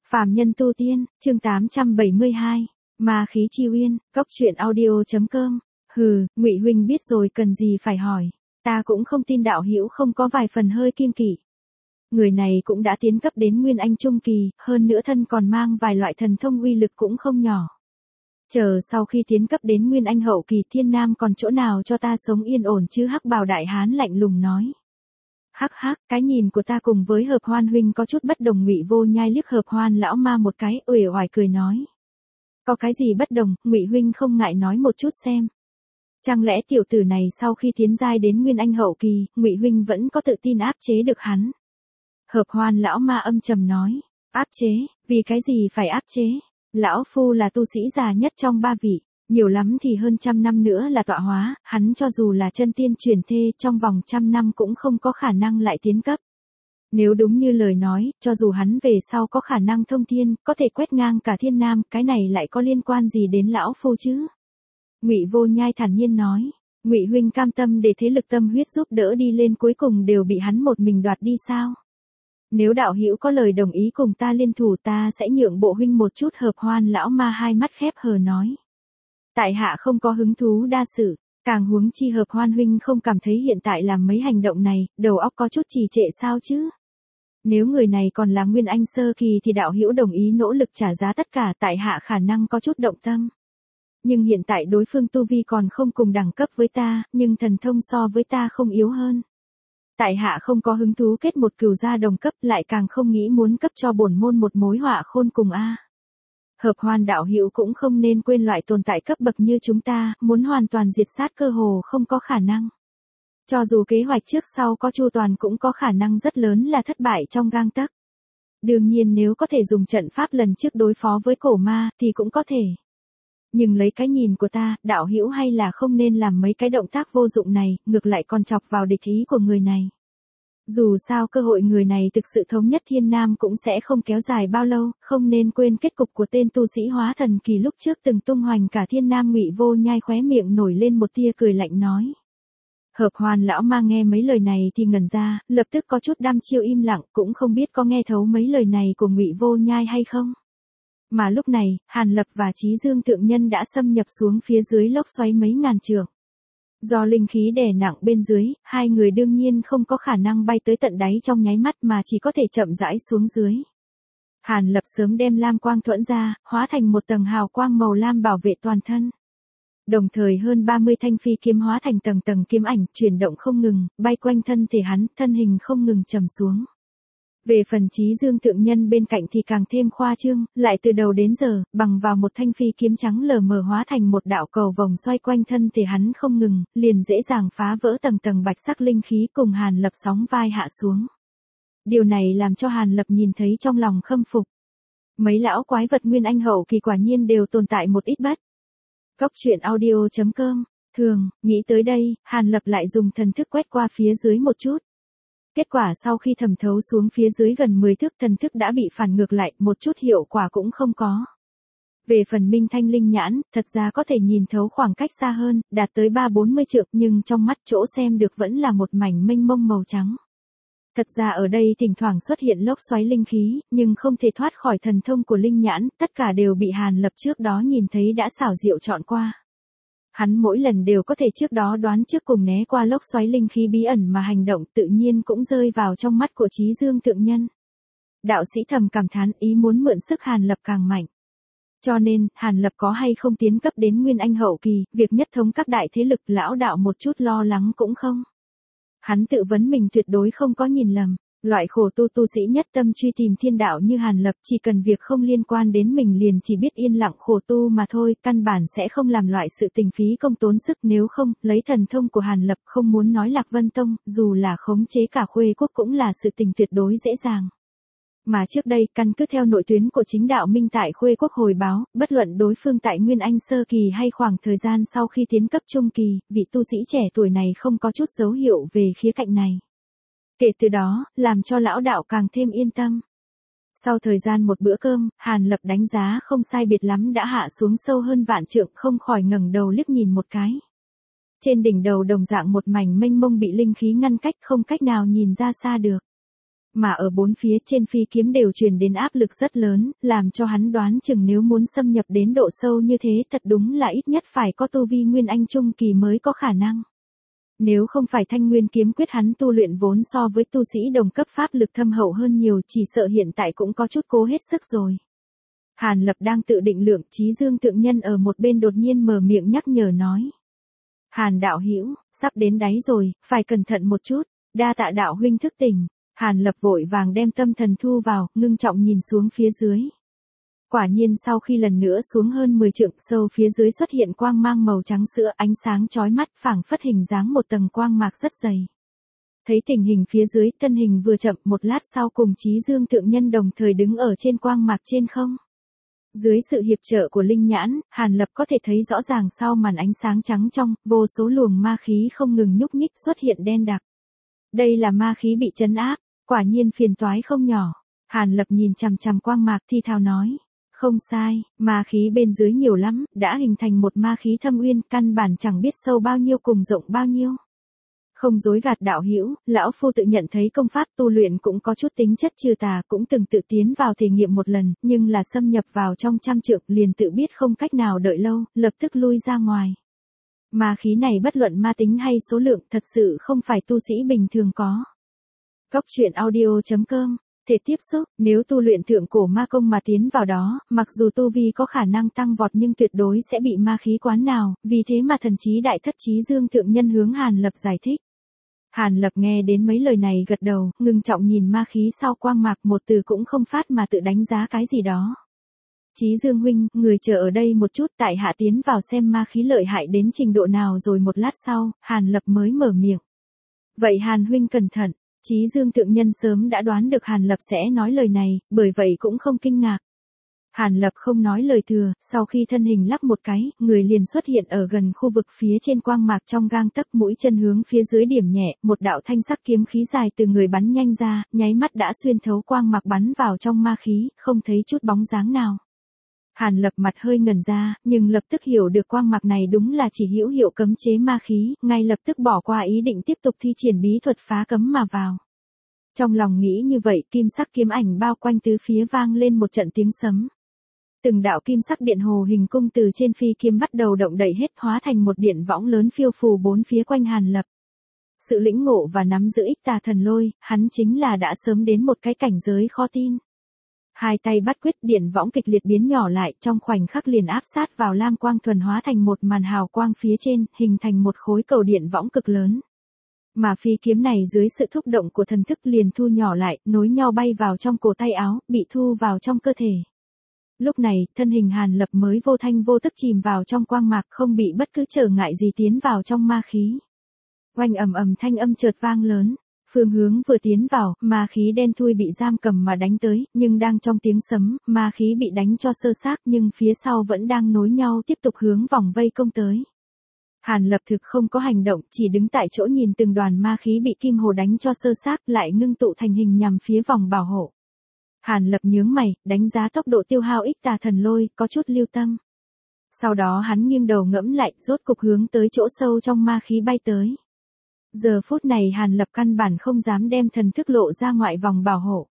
Phàm nhân tu tiên, chương 872, Ma khí chi uyên, cốc truyện audio.com. Hừ, Ngụy huynh biết rồi cần gì phải hỏi, ta cũng không tin đạo hữu không có vài phần hơi kiêng kỵ. Người này cũng đã tiến cấp đến Nguyên Anh trung kỳ, hơn nữa thân còn mang vài loại thần thông uy lực cũng không nhỏ. Chờ sau khi tiến cấp đến Nguyên Anh hậu kỳ, Thiên Nam còn chỗ nào cho ta sống yên ổn chứ? Hắc Bào đại hán lạnh lùng nói. Hắc hắc, cái nhìn của ta cùng với Hợp Hoan huynh có chút bất đồng. Ngụy Vô Nhai liếc Hợp Hoan lão ma một cái, uể oải cười nói. Có cái gì bất đồng? Ngụy huynh không ngại nói một chút xem. Chẳng lẽ tiểu tử này sau khi tiến giai đến Nguyên Anh hậu kỳ, Ngụy huynh vẫn có tự tin áp chế được hắn? Hợp Hoan lão ma âm trầm nói. Áp chế? Vì cái gì phải áp chế? Lão phu là tu sĩ già nhất trong ba vị, nhiều lắm thì hơn 100 năm nữa là tọa hóa, hắn cho dù là chân tiên chuyển thê trong vòng 100 năm cũng không có khả năng lại tiến cấp. Nếu đúng như lời nói, cho dù hắn về sau có khả năng thông thiên, có thể quét ngang cả Thiên Nam, cái này lại có liên quan gì đến lão phu chứ? Ngụy Vô Nhai thản nhiên nói. Ngụy huynh cam tâm để thế lực tâm huyết giúp đỡ đi lên, cuối cùng đều bị hắn một mình đoạt đi sao? Nếu đạo hữu có lời đồng ý cùng ta liên thủ, ta sẽ nhượng bộ huynh một chút. Hợp Hoan lão ma hai mắt khép hờ nói. Tại hạ không có hứng thú đa sự, càng huống chi Hợp Hoan huynh không cảm thấy hiện tại làm mấy hành động này, đầu óc có chút trì trệ sao chứ? Nếu người này còn là Nguyên Anh sơ kỳ thì đạo hữu đồng ý nỗ lực trả giá tất cả, tại hạ khả năng có chút động tâm. Nhưng hiện tại đối phương tu vi còn không cùng đẳng cấp với ta, nhưng thần thông so với ta không yếu hơn. Tại hạ không có hứng thú kết một cừu gia đồng cấp, lại càng không nghĩ muốn cấp cho bổn môn một mối họa khôn cùng a. Hợp Hoan đạo hữu cũng không nên quên loại tồn tại cấp bậc như chúng ta, muốn hoàn toàn diệt sát cơ hồ không có khả năng. Cho dù kế hoạch trước sau có chu toàn cũng có khả năng rất lớn là thất bại trong gang tấc. Đương nhiên nếu có thể dùng trận pháp lần trước đối phó với cổ ma thì cũng có thể. Nhưng lấy cái nhìn của ta, đạo hữu hay là không nên làm mấy cái động tác vô dụng này, ngược lại còn chọc vào địch ý của người này. Dù sao cơ hội người này thực sự thống nhất Thiên Nam cũng sẽ không kéo dài bao lâu, không nên quên kết cục của tên tu sĩ hóa thần kỳ lúc trước từng tung hoành cả Thiên Nam. Ngụy Vô Nhai khóe miệng nổi lên một tia cười lạnh nói. Hợp Hoan lão ma nghe mấy lời này thì ngẩn ra, lập tức có chút đăm chiêu im lặng, cũng không biết có nghe thấu mấy lời này của Ngụy Vô Nhai hay không. Mà lúc này, Hàn Lập và Chí Dương thượng nhân đã xâm nhập xuống phía dưới lốc xoáy mấy ngàn trượng. Do linh khí đè nặng bên dưới, hai người đương nhiên không có khả năng bay tới tận đáy trong nháy mắt mà chỉ có thể chậm rãi xuống dưới. Hàn Lập sớm đem lam quang thuẫn ra, hóa thành một tầng hào quang màu lam bảo vệ toàn thân. Đồng thời hơn 30 thanh phi kiếm hóa thành tầng tầng kiếm ảnh, chuyển động không ngừng, bay quanh thân thể hắn, thân hình không ngừng trầm xuống. Về phần Chí Dương thượng nhân bên cạnh thì càng thêm khoa trương, lại từ đầu đến giờ, bằng vào một thanh phi kiếm trắng lờ mờ hóa thành một đạo cầu vòng xoay quanh thân thể hắn không ngừng, liền dễ dàng phá vỡ tầng tầng bạch sắc linh khí cùng Hàn Lập sóng vai hạ xuống. Điều này làm cho Hàn Lập nhìn thấy trong lòng khâm phục. Mấy lão quái vật Nguyên Anh hậu kỳ quả nhiên đều tồn tại một ít bất. Cốc truyện audio.com. Thường, nghĩ tới đây, Hàn Lập lại dùng thần thức quét qua phía dưới một chút. Kết quả sau khi thẩm thấu xuống phía dưới gần 10 thước, thần thức đã bị phản ngược lại, một chút hiệu quả cũng không có. Về phần Minh Thanh linh nhãn, thật ra có thể nhìn thấu khoảng cách xa hơn, đạt tới 3-40 trượng, nhưng trong mắt chỗ xem được vẫn là một mảnh mênh mông màu trắng. Thật ra ở đây thỉnh thoảng xuất hiện lốc xoáy linh khí, nhưng không thể thoát khỏi thần thông của linh nhãn, tất cả đều bị Hàn Lập trước đó nhìn thấy đã xảo diệu chọn qua. Hắn mỗi lần đều có thể trước đó đoán trước cùng né qua lốc xoáy linh khí bí ẩn mà hành động, tự nhiên cũng rơi vào trong mắt của Chí Dương thượng nhân. Đạo sĩ thầm cảm thán, ý muốn mượn sức Hàn Lập càng mạnh. Cho nên, Hàn Lập có hay không tiến cấp đến Nguyên Anh hậu kỳ, việc nhất thống các đại thế lực lão đạo một chút lo lắng cũng không. Hắn tự vấn mình tuyệt đối không có nhìn lầm. Loại khổ tu sĩ nhất tâm truy tìm thiên đạo như Hàn Lập, chỉ cần việc không liên quan đến mình liền chỉ biết yên lặng khổ tu mà thôi, căn bản sẽ không làm loại sự tình phí công tốn sức. Nếu không, lấy thần thông của Hàn Lập, không muốn nói Lạc Vân Tông, dù là khống chế cả Khuê Quốc cũng là sự tình tuyệt đối dễ dàng. Mà trước đây, căn cứ theo nội tuyến của chính đạo Minh tại Khuê Quốc hồi báo, bất luận đối phương tại Nguyên Anh sơ kỳ hay khoảng thời gian sau khi tiến cấp trung kỳ, vị tu sĩ trẻ tuổi này không có chút dấu hiệu về khía cạnh này. Kể từ đó, làm cho lão đạo càng thêm yên tâm. Sau thời gian một bữa cơm, Hàn Lập đánh giá không sai biệt lắm đã hạ xuống sâu hơn vạn trượng, không khỏi ngẩng đầu liếc nhìn một cái. Trên đỉnh đầu đồng dạng một mảnh mênh mông bị linh khí ngăn cách, không cách nào nhìn ra xa được. Mà ở bốn phía trên phi kiếm đều truyền đến áp lực rất lớn, làm cho hắn đoán chừng nếu muốn xâm nhập đến độ sâu như thế thật đúng là ít nhất phải có tu vi Nguyên Anh Trung Kỳ mới có khả năng. Nếu không phải Thanh Nguyên kiếm quyết hắn tu luyện vốn so với tu sĩ đồng cấp pháp lực thâm hậu hơn nhiều, chỉ sợ hiện tại cũng có chút cố hết sức rồi. Hàn Lập đang tự định lượng, Chí Dương Thượng Nhân ở một bên đột nhiên mở miệng nhắc nhở nói. Hàn đạo hữu, sắp đến đáy rồi, phải cẩn thận một chút, đa tạ đạo huynh thức tỉnh. Hàn Lập vội vàng đem tâm thần thu vào, ngưng trọng nhìn xuống phía dưới. Quả nhiên sau khi lần nữa xuống hơn 10 trượng sâu phía dưới xuất hiện quang mang màu trắng sữa, ánh sáng chói mắt phảng phất hình dáng một tầng quang mạc rất dày. Thấy tình hình phía dưới, thân hình vừa chậm, một lát sau cùng Chí Dương Thượng Nhân đồng thời đứng ở trên quang mạc trên không. Dưới sự hiệp trợ của linh nhãn, Hàn Lập có thể thấy rõ ràng sau màn ánh sáng trắng trong, vô số luồng ma khí không ngừng nhúc nhích xuất hiện đen đặc. Đây là ma khí bị trấn áp, quả nhiên phiền toái không nhỏ. Hàn Lập nhìn chằm chằm quang mạc thi thào nói. Không sai, ma khí bên dưới nhiều lắm, đã hình thành một ma khí thâm uyên, căn bản chẳng biết sâu bao nhiêu cùng rộng bao nhiêu. Không dối gạt đạo hữu, lão phu tự nhận thấy công pháp tu luyện cũng có chút tính chất trừ tà, cũng từng tự tiến vào thể nghiệm một lần, nhưng là xâm nhập vào trong trăm trượng liền tự biết không cách nào đợi lâu, lập tức lui ra ngoài. Ma khí này bất luận ma tính hay số lượng thật sự không phải tu sĩ bình thường có. Cốc truyện audio.com Thể tiếp xúc, nếu tu luyện thượng cổ ma công mà tiến vào đó, mặc dù tu vi có khả năng tăng vọt nhưng tuyệt đối sẽ bị ma khí quán nào, vì thế mà thần chí đại thất Chí Dương Thượng Nhân hướng Hàn Lập giải thích. Hàn Lập nghe đến mấy lời này gật đầu, ngưng trọng nhìn ma khí sau quang mạc, một từ cũng không phát mà tự đánh giá cái gì đó. Chí Dương huynh, người chờ ở đây một chút, tại hạ tiến vào xem ma khí lợi hại đến trình độ nào rồi. Một lát sau, Hàn Lập mới mở miệng. Vậy Hàn huynh cẩn thận. Chí Dương Thượng Nhân sớm đã đoán được Hàn Lập sẽ nói lời này, bởi vậy cũng không kinh ngạc. Hàn Lập không nói lời thừa, sau khi thân hình lắc một cái, người liền xuất hiện ở gần khu vực phía trên quang mạc trong gang tấc, mũi chân hướng phía dưới điểm nhẹ, một đạo thanh sắc kiếm khí dài từ người bắn nhanh ra, nháy mắt đã xuyên thấu quang mạc bắn vào trong ma khí, không thấy chút bóng dáng nào. Hàn Lập mặt hơi ngẩn ra, nhưng lập tức hiểu được quang mạc này đúng là chỉ hữu hiệu cấm chế ma khí, ngay lập tức bỏ qua ý định tiếp tục thi triển bí thuật phá cấm mà vào. Trong lòng nghĩ như vậy, kim sắc kiếm ảnh bao quanh tứ phía vang lên một trận tiếng sấm. Từng đạo kim sắc điện hồ hình cung từ trên phi kiếm bắt đầu động đậy hết, hóa thành một điện võng lớn phiêu phù bốn phía quanh Hàn Lập. Sự lĩnh ngộ và nắm giữ Ích Tà Thần Lôi, hắn chính là đã sớm đến một cái cảnh giới khó tin. Hai tay bắt quyết, điện võng kịch liệt biến nhỏ lại, trong khoảnh khắc liền áp sát vào lam quang thuần, hóa thành một màn hào quang phía trên, hình thành một khối cầu điện võng cực lớn. Mà phi kiếm này dưới sự thúc động của thần thức liền thu nhỏ lại, nối nhau bay vào trong cổ tay áo, bị thu vào trong cơ thể. Lúc này, thân hình Hàn Lập mới vô thanh vô tức chìm vào trong quang mạc, không bị bất cứ trở ngại gì tiến vào trong ma khí. Oanh ầm ầm thanh âm chợt vang lớn. Phương hướng vừa tiến vào, ma khí đen thui bị giam cầm mà đánh tới, nhưng đang trong tiếng sấm, ma khí bị đánh cho sơ xác nhưng phía sau vẫn đang nối nhau tiếp tục hướng vòng vây công tới. Hàn Lập thực không có hành động, chỉ đứng tại chỗ nhìn từng đoàn ma khí bị kim hồ đánh cho sơ xác lại ngưng tụ thành hình nhằm phía vòng bảo hộ. Hàn Lập nhướng mày, đánh giá tốc độ tiêu hao Ích Tà Thần Lôi, có chút lưu tâm. Sau đó hắn nghiêng đầu ngẫm lại, rốt cục hướng tới chỗ sâu trong ma khí bay tới. Giờ phút này Hàn Lập căn bản không dám đem thần thức lộ ra ngoại vòng bảo hộ.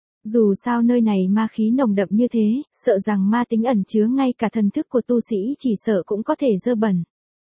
Dù sao nơi này ma khí nồng đậm như thế, sợ rằng ma tính ẩn chứa ngay cả thần thức của tu sĩ chỉ sợ cũng có thể dơ bẩn.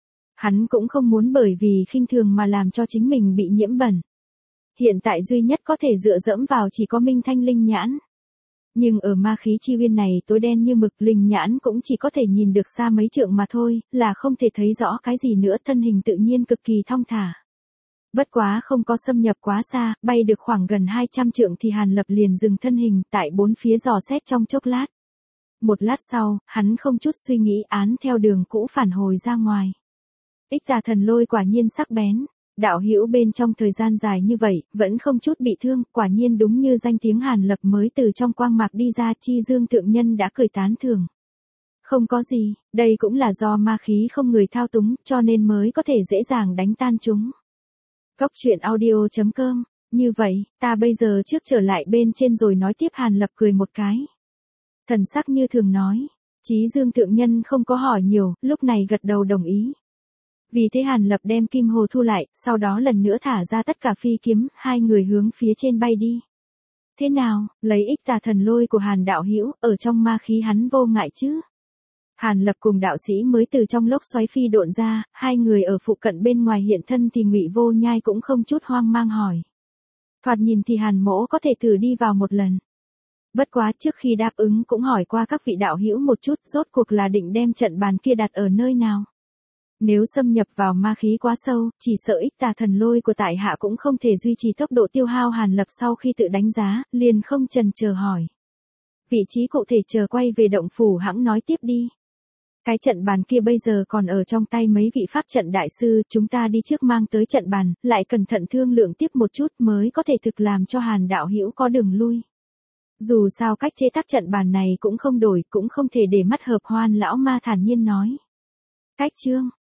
Hắn cũng không muốn bởi vì khinh thường mà làm cho chính mình bị nhiễm bẩn. Hiện tại duy nhất có thể dựa dẫm vào chỉ có Minh Thanh linh nhãn. Nhưng ở ma khí chi uyên này tối đen như mực, linh nhãn cũng chỉ có thể nhìn được xa mấy trượng mà thôi, là không thể thấy rõ cái gì nữa, thân hình tự nhiên cực kỳ thong thả. Bất quá không có xâm nhập quá xa, bay được khoảng gần 200 trượng thì Hàn Lập liền dừng thân hình, tại bốn phía dò xét trong chốc lát. Một lát sau, hắn không chút suy nghĩ án theo đường cũ phản hồi ra ngoài. Ích Tà Thần Lôi quả nhiên sắc bén, đạo hữu bên trong thời gian dài như vậy, vẫn không chút bị thương, quả nhiên đúng như danh tiếng. Hàn Lập mới từ trong quang mạc đi ra, Chí Dương Thượng Nhân đã cười tán thưởng. Không có gì, đây cũng là do ma khí không người thao túng, cho nên mới có thể dễ dàng đánh tan chúng. Cốc truyện audio.com, như vậy, ta bây giờ trước trở lại bên trên rồi nói tiếp. Hàn Lập cười một cái. Thần sắc như thường nói, Chí Dương Thượng Nhân không có hỏi nhiều, lúc này gật đầu đồng ý. Vì thế Hàn Lập đem kim hồ thu lại, sau đó lần nữa thả ra tất cả phi kiếm, hai người hướng phía trên bay đi. Thế nào, lấy ích tà thần lôi của Hàn đạo hữu, ở trong ma khí hắn vô ngại chứ? Hàn Lập cùng đạo sĩ mới từ trong lốc xoáy phi độn ra, hai người ở phụ cận bên ngoài hiện thân thì Ngụy Vô Nhai cũng không chút hoang mang hỏi. Thoạt nhìn thì Hàn mỗ có thể thử đi vào một lần. Bất quá trước khi đáp ứng cũng hỏi qua các vị đạo hữu một chút, rốt cuộc là định đem trận bàn kia đặt ở nơi nào. Nếu xâm nhập vào ma khí quá sâu, chỉ sợ ích tà thần lôi của tại hạ cũng không thể duy trì tốc độ tiêu hao. Hàn Lập sau khi tự đánh giá, liền không chần chờ hỏi. Vị trí cụ thể chờ quay về động phủ hãng nói tiếp đi. Cái trận bàn kia bây giờ còn ở trong tay mấy vị pháp trận đại sư, chúng ta đi trước mang tới trận bàn, lại cẩn thận thương lượng tiếp một chút mới có thể thực làm cho Hàn đạo hữu có đường lui. Dù sao cách chế tác trận bàn này cũng không đổi, cũng không thể để mắt hợp. Hoan lão ma thản nhiên nói. Cách chương